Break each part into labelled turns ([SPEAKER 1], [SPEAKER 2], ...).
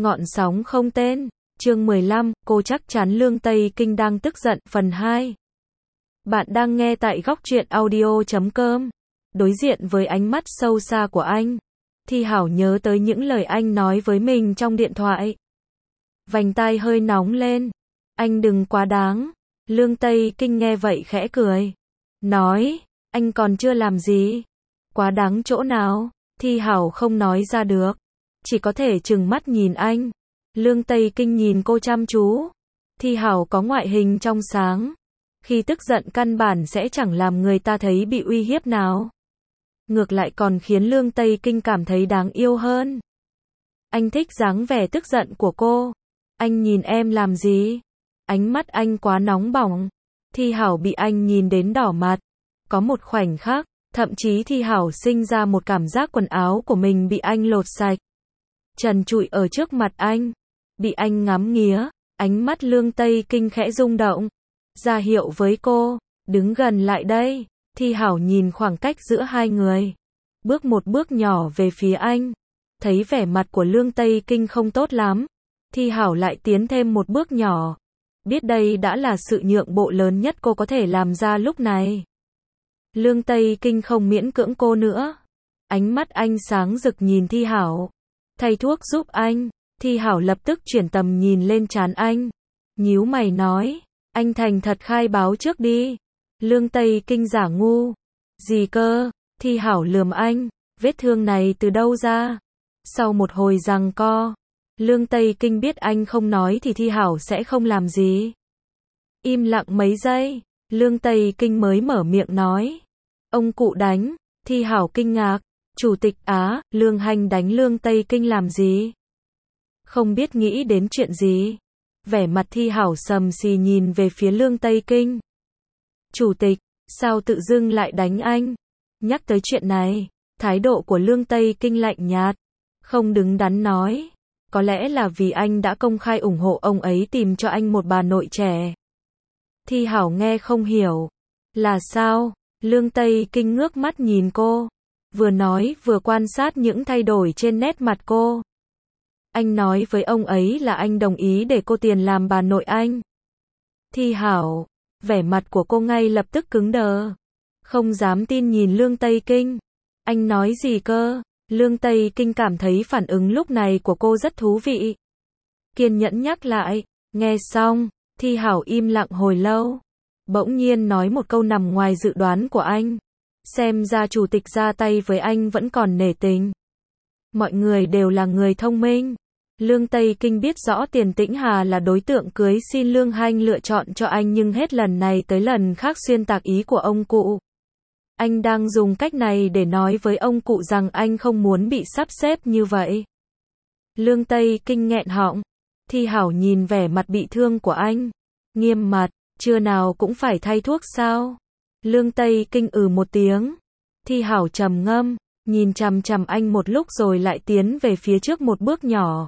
[SPEAKER 1] Ngọn sóng không tên. Chương 15, cô chắc chắn Lương Tây Kinh đang tức giận, phần 2. Bạn đang nghe tại góc truyện audio.com. Đối diện với ánh mắt sâu xa của anh, Thi Hảo nhớ tới những lời anh nói với mình trong điện thoại. Vành tai hơi nóng lên. Anh đừng quá đáng. Lương Tây Kinh nghe vậy khẽ cười. Nói, anh còn chưa làm gì. Quá đáng chỗ nào? Thi Hảo không nói ra được. Chỉ có thể trừng mắt nhìn anh. Lương Tây Kinh nhìn cô chăm chú. Thi Hảo có ngoại hình trong sáng. Khi tức giận căn bản sẽ chẳng làm người ta thấy bị uy hiếp nào. Ngược lại còn khiến Lương Tây Kinh cảm thấy đáng yêu hơn. Anh thích dáng vẻ tức giận của cô. Anh nhìn em làm gì? Ánh mắt anh quá nóng bỏng. Thi Hảo bị anh nhìn đến đỏ mặt. Có một khoảnh khắc, thậm chí Thi Hảo sinh ra một cảm giác quần áo của mình bị anh lột sạch. Trần trụi ở trước mặt anh. Bị anh ngắm nghía. Ánh mắt Lương Tây Kinh khẽ rung động. Ra hiệu với cô, đứng gần lại đây. Thi Hảo nhìn khoảng cách giữa hai người. Bước một bước nhỏ về phía anh. Thấy vẻ mặt của Lương Tây Kinh không tốt lắm. Thi Hảo lại tiến thêm một bước nhỏ. Biết đây đã là sự nhượng bộ lớn nhất cô có thể làm ra lúc này. Lương Tây Kinh không miễn cưỡng cô nữa. Ánh mắt anh sáng rực nhìn Thi Hảo. Thay thuốc giúp anh. Thi Hảo lập tức chuyển tầm nhìn lên trán anh. Nhíu mày nói. Anh thành thật khai báo trước đi. Lương Tây Kinh giả ngu. Gì cơ? Thi Hảo lườm anh. Vết thương này từ đâu ra? Sau một hồi giằng co, Lương Tây Kinh biết anh không nói thì Thi Hảo sẽ không làm gì. Im lặng mấy giây, Lương Tây Kinh mới mở miệng nói. Ông cụ đánh. Thi Hảo kinh ngạc. Chủ tịch Á, Lương Hành đánh Lương Tây Kinh làm gì? Không biết nghĩ đến chuyện gì. Vẻ mặt Thi Hảo sầm xì nhìn về phía Lương Tây Kinh. Chủ tịch, sao tự dưng lại đánh anh? Nhắc tới chuyện này, thái độ của Lương Tây Kinh lạnh nhạt. Không đứng đắn nói. Có lẽ là vì anh đã công khai ủng hộ ông ấy tìm cho anh một bà nội trẻ. Thi Hảo nghe không hiểu. Là sao? Lương Tây Kinh ngước mắt nhìn cô. Vừa nói vừa quan sát những thay đổi trên nét mặt cô. Anh nói với ông ấy là anh đồng ý để cô tiền làm bà nội anh. Thi Hảo, vẻ mặt của cô ngay lập tức cứng đờ. Không dám tin nhìn Lương Tây Kinh. Anh nói gì cơ? Lương Tây Kinh cảm thấy phản ứng lúc này của cô rất thú vị. Kiên nhẫn nhắc lại. Nghe xong, Thi Hảo im lặng hồi lâu. Bỗng nhiên nói một câu nằm ngoài dự đoán của anh. Xem ra chủ tịch ra tay với anh vẫn còn nể tình. Mọi người đều là người thông minh. Lương Tây Kinh biết rõ Tiền Tĩnh Hà là đối tượng cưới xin Lương Hành lựa chọn cho anh nhưng hết lần này tới lần khác xuyên tạc ý của ông cụ. Anh đang dùng cách này để nói với ông cụ rằng anh không muốn bị sắp xếp như vậy. Lương Tây Kinh nghẹn họng. Thi Hảo nhìn vẻ mặt bị thương của anh. Nghiêm mặt, trưa nào cũng phải thay thuốc sao? Lương Tây Kinh một tiếng. Thi Hảo trầm ngâm, nhìn chằm chằm anh một lúc rồi lại tiến về phía trước một bước nhỏ.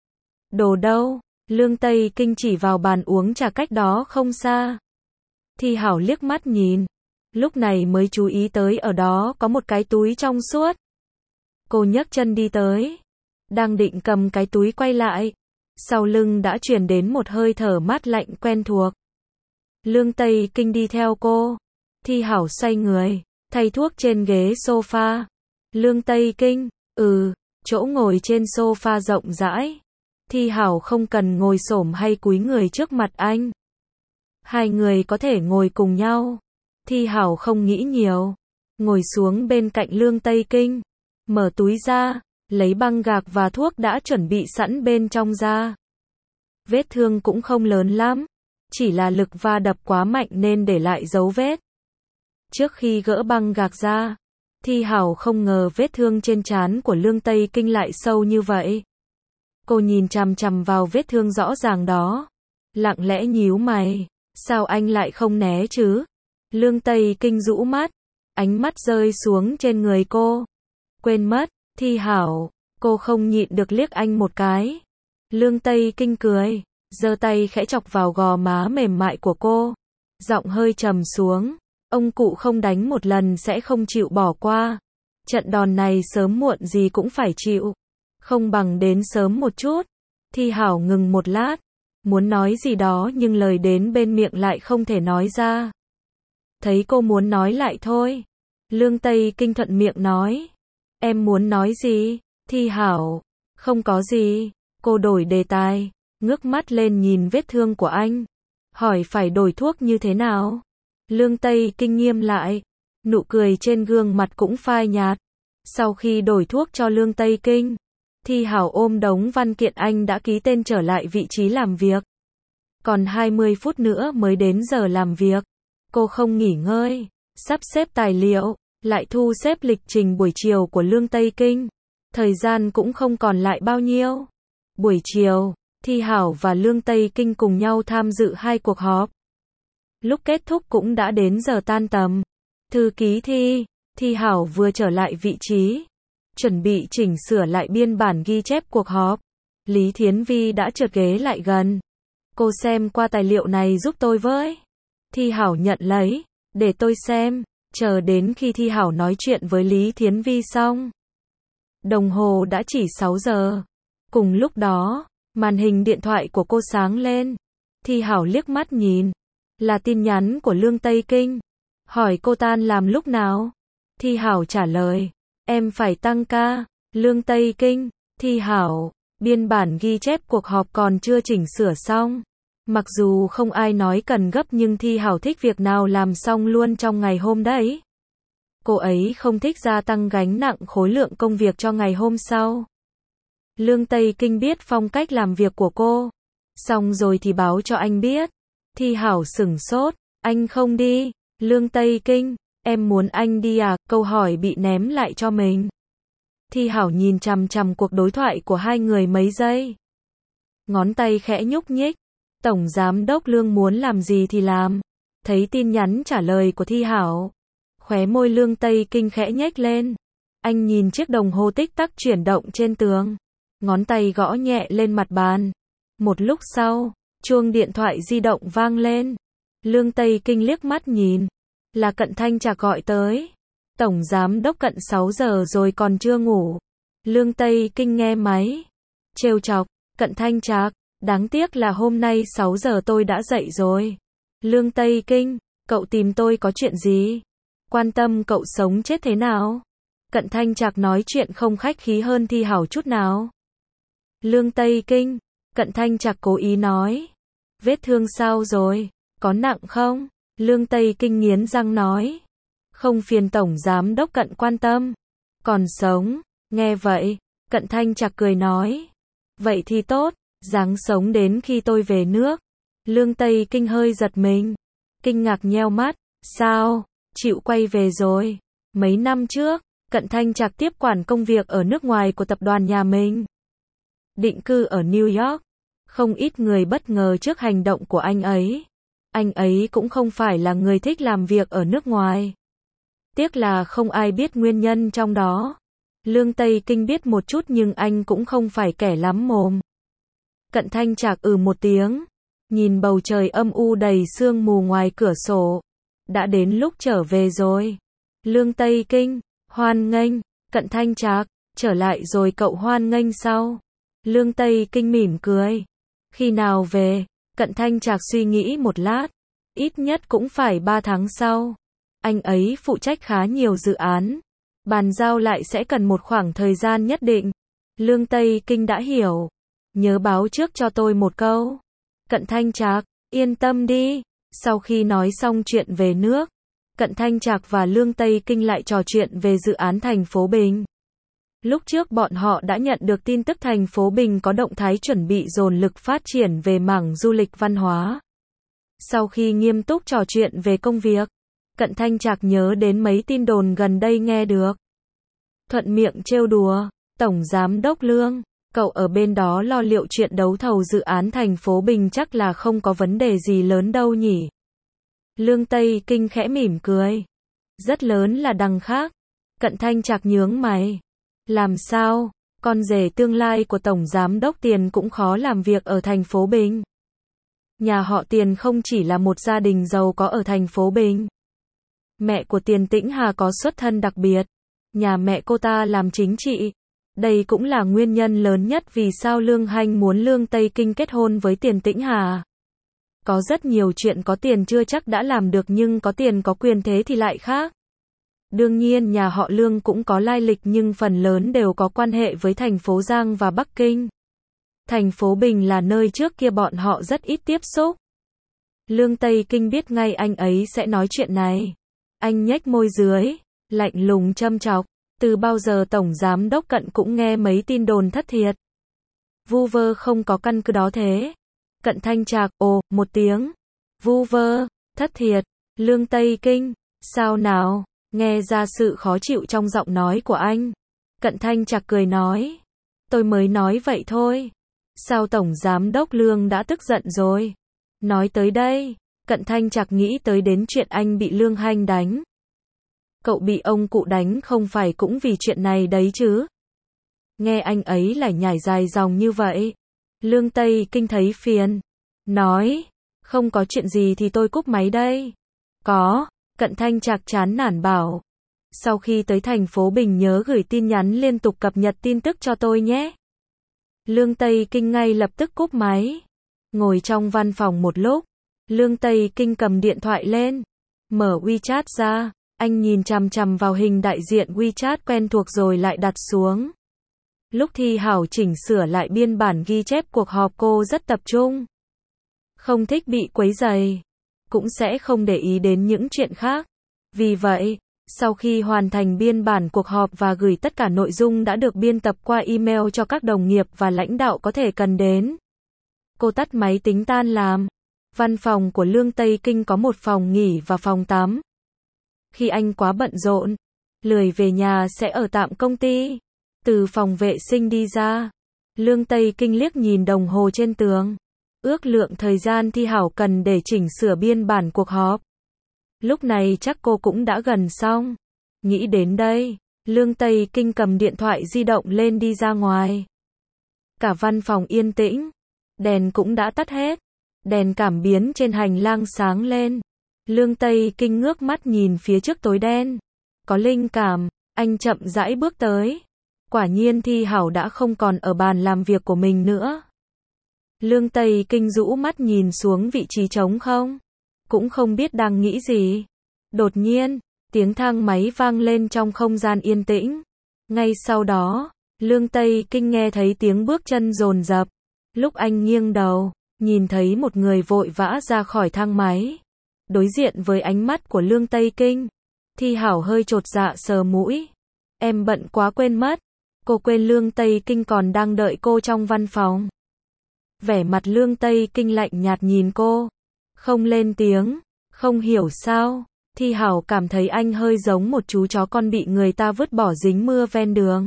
[SPEAKER 1] Đồ đâu? Lương Tây Kinh chỉ vào bàn uống trà cách đó không xa. Thi Hảo liếc mắt nhìn. Lúc này mới chú ý tới ở đó có một cái túi trong suốt. Cô nhấc chân đi tới. Đang định cầm cái túi quay lại. Sau lưng đã truyền đến một hơi thở mát lạnh quen thuộc. Lương Tây Kinh đi theo cô. Thi Hảo xoay người, thay thuốc trên ghế sofa. Lương Tây Kinh, chỗ ngồi trên sofa rộng rãi. Thi Hảo không cần ngồi xổm hay cúi người trước mặt anh. Hai người có thể ngồi cùng nhau. Thi Hảo không nghĩ nhiều. Ngồi xuống bên cạnh Lương Tây Kinh. Mở túi ra, lấy băng gạc và thuốc đã chuẩn bị sẵn bên trong ra. Vết thương cũng không lớn lắm. Chỉ là lực va đập quá mạnh nên để lại dấu vết. Trước khi gỡ băng gạc ra, Thi Hảo không ngờ vết thương trên trán của Lương Tây Kinh lại sâu như vậy. Cô nhìn chằm chằm vào vết thương rõ ràng đó. Lặng lẽ nhíu mày. Sao anh lại không né chứ? Lương Tây Kinh rũ mắt. Ánh mắt rơi xuống trên người cô. Quên mất, Thi Hảo. Cô không nhịn được liếc anh một cái. Lương Tây Kinh cười. Giơ tay khẽ chọc vào gò má mềm mại của cô. Giọng hơi trầm xuống. Ông cụ không đánh một lần sẽ không chịu bỏ qua. Trận đòn này sớm muộn gì cũng phải chịu. Không bằng đến sớm một chút. Thi Hảo ngừng một lát, muốn nói gì đó nhưng lời đến bên miệng lại không thể nói ra. Thấy cô muốn nói lại thôi. Lương Tây Kinh thuận miệng nói. Em muốn nói gì? Thi Hảo. Không có gì. Cô đổi đề tài, ngước mắt lên nhìn vết thương của anh. Hỏi phải đổi thuốc như thế nào? Lương Tây Kinh nghiêm lại. Nụ cười trên gương mặt cũng phai nhạt. Sau khi đổi thuốc cho Lương Tây Kinh, Thi Hảo ôm đống văn kiện anh đã ký tên trở lại vị trí làm việc. Còn 20 phút nữa mới đến giờ làm việc. Cô không nghỉ ngơi, sắp xếp tài liệu, lại thu xếp lịch trình buổi chiều của Lương Tây Kinh. Thời gian cũng không còn lại bao nhiêu. Buổi chiều, Thi Hảo và Lương Tây Kinh cùng nhau tham dự 2 cuộc họp. Lúc kết thúc cũng đã đến giờ tan tầm. Thư ký Thi Hảo vừa trở lại vị trí, chuẩn bị chỉnh sửa lại biên bản ghi chép cuộc họp. Lý Thiến Vi đã trượt ghế lại gần. Cô xem qua tài liệu này giúp tôi với. Thi Hảo nhận lấy, để tôi xem, chờ đến khi Thi Hảo nói chuyện với Lý Thiến Vi xong. Đồng hồ đã chỉ 6 giờ. Cùng lúc đó, màn hình điện thoại của cô sáng lên. Thi Hảo liếc mắt nhìn. Là tin nhắn của Lương Tây Kinh. Hỏi cô tan làm lúc nào? Thi Hảo trả lời. Em phải tăng ca. Lương Tây Kinh. Thi Hảo. Biên bản ghi chép cuộc họp còn chưa chỉnh sửa xong. Mặc dù không ai nói cần gấp nhưng Thi Hảo thích việc nào làm xong luôn trong ngày hôm đấy. Cô ấy không thích gia tăng gánh nặng khối lượng công việc cho ngày hôm sau. Lương Tây Kinh biết phong cách làm việc của cô. Xong rồi thì báo cho anh biết. Thi Hảo sửng sốt. Anh không đi. Lương Tây Kinh. Em muốn anh đi à? Câu hỏi bị ném lại cho mình. Thi Hảo nhìn chằm chằm cuộc đối thoại của hai người mấy giây. Ngón tay khẽ nhúc nhích. Tổng giám đốc Lương muốn làm gì thì làm. Thấy tin nhắn trả lời của Thi Hảo, khóe môi Lương Tây Kinh khẽ nhếch lên. Anh nhìn chiếc đồng hồ tích tắc chuyển động trên tường. Ngón tay gõ nhẹ lên mặt bàn. Một lúc sau, chuông điện thoại di động vang lên. Lương Tây Kinh liếc mắt nhìn. Là Cận Thanh Trạc gọi tới. Tổng giám đốc Cận 6 giờ rồi còn chưa ngủ. Lương Tây Kinh nghe máy. Trêu chọc. Cận Thanh Trạc. Đáng tiếc là hôm nay 6 giờ tôi đã dậy rồi. Lương Tây Kinh. Cậu tìm tôi có chuyện gì? Quan tâm cậu sống chết thế nào? Cận Thanh Trạc nói chuyện không khách khí hơn Thi Hảo chút nào. Lương Tây Kinh. Cận Thanh Trạc cố ý nói. Vết thương sao rồi? Có nặng không? Lương Tây Kinh nghiến răng nói. Không phiền tổng giám đốc Cận quan tâm. Còn sống. Nghe vậy, Cận Thanh Trạc cười nói. Vậy thì tốt, ráng sống đến khi tôi về nước. Lương Tây Kinh hơi giật mình. Kinh ngạc nheo mắt. Sao? Chịu quay về rồi. Mấy năm trước, Cận Thanh Trạc tiếp quản công việc ở nước ngoài của tập đoàn nhà mình. Định cư ở New York. Không ít người bất ngờ trước hành động của anh ấy. Anh ấy cũng không phải là người thích làm việc ở nước ngoài. Tiếc là không ai biết nguyên nhân trong đó. Lương Tây Kinh biết một chút nhưng anh cũng không phải kẻ lắm mồm. Cận Thanh Trạc một tiếng. Nhìn bầu trời âm u đầy sương mù ngoài cửa sổ. Đã đến lúc trở về rồi. Lương Tây Kinh. Hoan nghênh. Cận Thanh Trạc. Trở lại rồi cậu hoan nghênh sau. Lương Tây Kinh mỉm cười. Khi nào về? Cận Thanh Trạc suy nghĩ một lát. Ít nhất cũng phải 3 tháng sau. Anh ấy phụ trách khá nhiều dự án. Bàn giao lại sẽ cần một khoảng thời gian nhất định. Lương Tây Kinh đã hiểu. Nhớ báo trước cho tôi một câu. Cận Thanh Trạc, yên tâm đi. Sau khi nói xong chuyện về nước, Cận Thanh Trạc và Lương Tây Kinh lại trò chuyện về dự án thành phố Bình. Lúc trước bọn họ đã nhận được tin tức thành phố Bình có động thái chuẩn bị dồn lực phát triển về mảng du lịch văn hóa. Sau khi nghiêm túc trò chuyện về công việc, Cận Thanh Trạc nhớ đến mấy tin đồn gần đây nghe được. Thuận miệng trêu đùa, Tổng Giám đốc Lương, cậu ở bên đó lo liệu chuyện đấu thầu dự án thành phố Bình chắc là không có vấn đề gì lớn đâu nhỉ. Lương Tây Kinh khẽ mỉm cười. Rất lớn là đằng khác. Cận Thanh Trạc nhướng mày. Làm sao? Con rể tương lai của Tổng Giám đốc Tiền cũng khó làm việc ở thành phố Bình. Nhà họ Tiền không chỉ là một gia đình giàu có ở thành phố Bình. Mẹ của Tiền Tĩnh Hà có xuất thân đặc biệt. Nhà mẹ cô ta làm chính trị. Đây cũng là nguyên nhân lớn nhất vì sao Lương Hanh muốn Lương Tây Kinh kết hôn với Tiền Tĩnh Hà. Có rất nhiều chuyện có tiền chưa chắc đã làm được nhưng có tiền có quyền thế thì lại khác. Đương nhiên nhà họ Lương cũng có lai lịch nhưng phần lớn đều có quan hệ với thành phố Giang và Bắc Kinh. Thành phố Bình là nơi trước kia bọn họ rất ít tiếp xúc. Lương Tây Kinh biết ngay anh ấy sẽ nói chuyện này. Anh nhếch môi dưới, lạnh lùng châm chọc. Từ bao giờ Tổng Giám Đốc Cận cũng nghe mấy tin đồn thất thiệt. Vu vơ không có căn cứ đó thế. Cận Thanh Trạc, ồ, một tiếng. Vu vơ, thất thiệt. Lương Tây Kinh, sao nào? Nghe ra sự khó chịu trong giọng nói của anh. Cận Thanh Trạc cười nói. Tôi mới nói vậy thôi. Sao Tổng Giám Đốc Lương đã tức giận rồi? Nói tới đây, Cận Thanh Trạc nghĩ tới đến chuyện anh bị Lương Hanh đánh. Cậu bị ông cụ đánh không phải cũng vì chuyện này đấy chứ? Nghe anh ấy lại nhải dài dòng như vậy. Lương Tây Kinh thấy phiền. Nói, không có chuyện gì thì tôi cúp máy đây. Có, Cận Thanh Trạc chán nản bảo. Sau khi tới thành phố Bình nhớ gửi tin nhắn liên tục cập nhật tin tức cho tôi nhé. Lương Tây Kinh ngay lập tức cúp máy. Ngồi trong văn phòng một lúc, Lương Tây Kinh cầm điện thoại lên, mở WeChat ra, anh nhìn chằm chằm vào hình đại diện WeChat quen thuộc rồi lại đặt xuống. Lúc Thi Hảo chỉnh sửa lại biên bản ghi chép cuộc họp cô rất tập trung. Không thích bị quấy rầy, cũng sẽ không để ý đến những chuyện khác. Vì vậy, sau khi hoàn thành biên bản cuộc họp và gửi tất cả nội dung đã được biên tập qua email cho các đồng nghiệp và lãnh đạo có thể cần đến, cô tắt máy tính tan làm. Văn phòng của Lương Tây Kinh có một phòng nghỉ và phòng tắm. Khi anh quá bận rộn, lười về nhà sẽ ở tạm công ty. Từ phòng vệ sinh đi ra, Lương Tây Kinh liếc nhìn đồng hồ trên tường. Ước lượng thời gian Thi Hảo cần để chỉnh sửa biên bản cuộc họp. Lúc này chắc cô cũng đã gần xong. Nghĩ đến đây, Lương Tây Kinh cầm điện thoại di động lên đi ra ngoài. Cả văn phòng yên tĩnh. Đèn cũng đã tắt hết. Đèn cảm biến trên hành lang sáng lên. Lương Tây Kinh ngước mắt nhìn phía trước tối đen. Có linh cảm, anh chậm rãi bước tới. Quả nhiên Thi Hảo đã không còn ở bàn làm việc của mình nữa. Lương Tây Kinh rũ mắt nhìn xuống vị trí trống không. Cũng không biết đang nghĩ gì. Đột nhiên, tiếng thang máy vang lên trong không gian yên tĩnh. Ngay sau đó, Lương Tây Kinh nghe thấy tiếng bước chân dồn dập. Lúc anh nghiêng đầu, nhìn thấy một người vội vã ra khỏi thang máy. Đối diện với ánh mắt của Lương Tây Kinh, Thi Hảo hơi chột dạ sờ mũi. Em bận quá quên mất. Cô quên Lương Tây Kinh còn đang đợi cô trong văn phòng. Vẻ mặt Lương Tây Kinh lạnh nhạt nhìn cô. Không lên tiếng, không hiểu sao. Thi Hảo cảm thấy anh hơi giống một chú chó con bị người ta vứt bỏ dính mưa ven đường.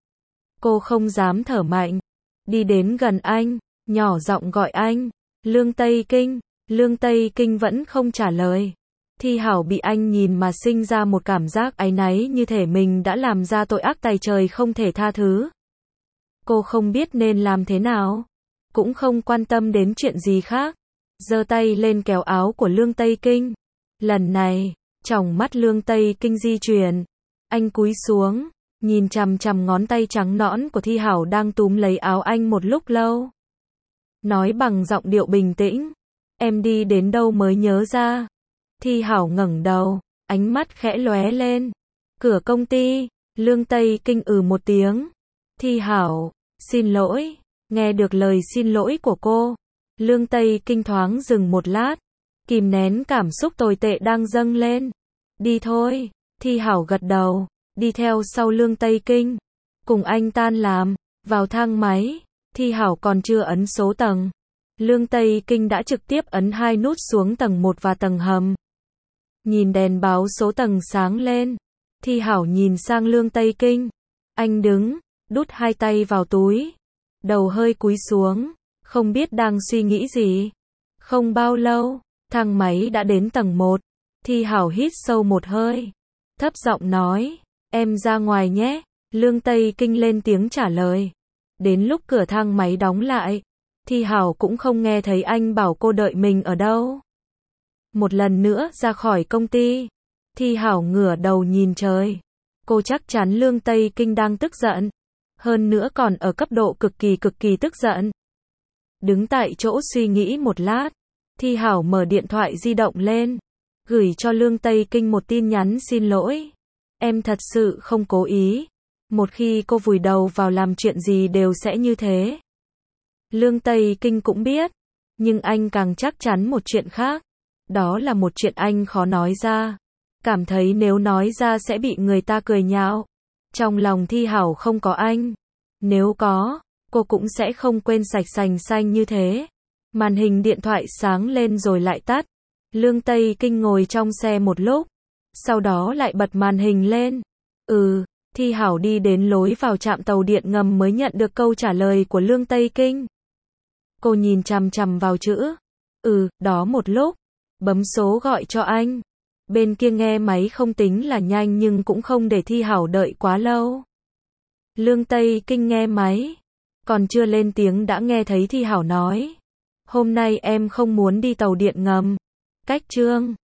[SPEAKER 1] Cô không dám thở mạnh. Đi đến gần anh, nhỏ giọng gọi anh. Lương Tây Kinh. Lương Tây Kinh vẫn không trả lời. Thi Hảo bị anh nhìn mà sinh ra một cảm giác áy náy như thể mình đã làm ra tội ác tày trời không thể tha thứ. Cô không biết nên làm thế nào. Cũng không quan tâm đến chuyện gì khác. Giơ tay lên kéo áo của Lương Tây Kinh. Lần này, tròng mắt Lương Tây Kinh di chuyển. Anh cúi xuống, nhìn chằm chằm ngón tay trắng nõn của Thi Hảo đang túm lấy áo anh một lúc lâu. Nói bằng giọng điệu bình tĩnh. Em đi đến đâu mới nhớ ra. Thi Hảo ngẩng đầu, ánh mắt khẽ lóe lên. Cửa công ty. Lương Tây Kinh một tiếng. Thi Hảo, xin lỗi. Nghe được lời xin lỗi của cô, Lương Tây Kinh thoáng dừng một lát, kìm nén cảm xúc tồi tệ đang dâng lên. Đi thôi. Thi Hảo gật đầu, đi theo sau Lương Tây Kinh. Cùng anh tan làm, vào thang máy. Thi Hảo còn chưa ấn số tầng. Lương Tây Kinh đã trực tiếp ấn 2 nút xuống tầng 1 và tầng hầm. Nhìn đèn báo số tầng sáng lên, Thi Hảo nhìn sang Lương Tây Kinh. Anh đứng, đút 2 tay vào túi. Đầu hơi cúi xuống, không biết đang suy nghĩ gì. Không bao lâu, thang máy đã đến tầng 1. Thi Hảo hít sâu một hơi. Thấp giọng nói, em ra ngoài nhé. Lương Tây Kinh lên tiếng trả lời. Đến lúc cửa thang máy đóng lại, Thi Hảo cũng không nghe thấy anh bảo cô đợi mình ở đâu. Một lần nữa ra khỏi công ty, Thi Hảo ngửa đầu nhìn trời. Cô chắc chắn Lương Tây Kinh đang tức giận. Hơn nữa còn ở cấp độ cực kỳ tức giận. Đứng tại chỗ suy nghĩ một lát, Thi Hảo mở điện thoại di động lên, gửi cho Lương Tây Kinh một tin nhắn xin lỗi. Em thật sự không cố ý. Một khi cô vùi đầu vào làm chuyện gì đều sẽ như thế. Lương Tây Kinh cũng biết, nhưng anh càng chắc chắn một chuyện khác. Đó là một chuyện anh khó nói ra. Cảm thấy nếu nói ra sẽ bị người ta cười nhạo. Trong lòng Thi Hảo không có anh. Nếu có, cô cũng sẽ không quên sạch sành xanh như thế. Màn hình điện thoại sáng lên rồi lại tắt. Lương Tây Kinh ngồi trong xe một lúc, sau đó lại bật màn hình lên. Thi Hảo đi đến lối vào trạm tàu điện ngầm mới nhận được câu trả lời của Lương Tây Kinh. Cô nhìn chằm chằm vào chữ đó một lúc, bấm số gọi cho anh. Bên kia nghe máy không tính là nhanh nhưng cũng không để Thi Hảo đợi quá lâu. Lương Tây Kinh nghe máy, còn chưa lên tiếng đã nghe thấy Thi Hảo nói: hôm nay em không muốn đi tàu điện ngầm. Cách Trương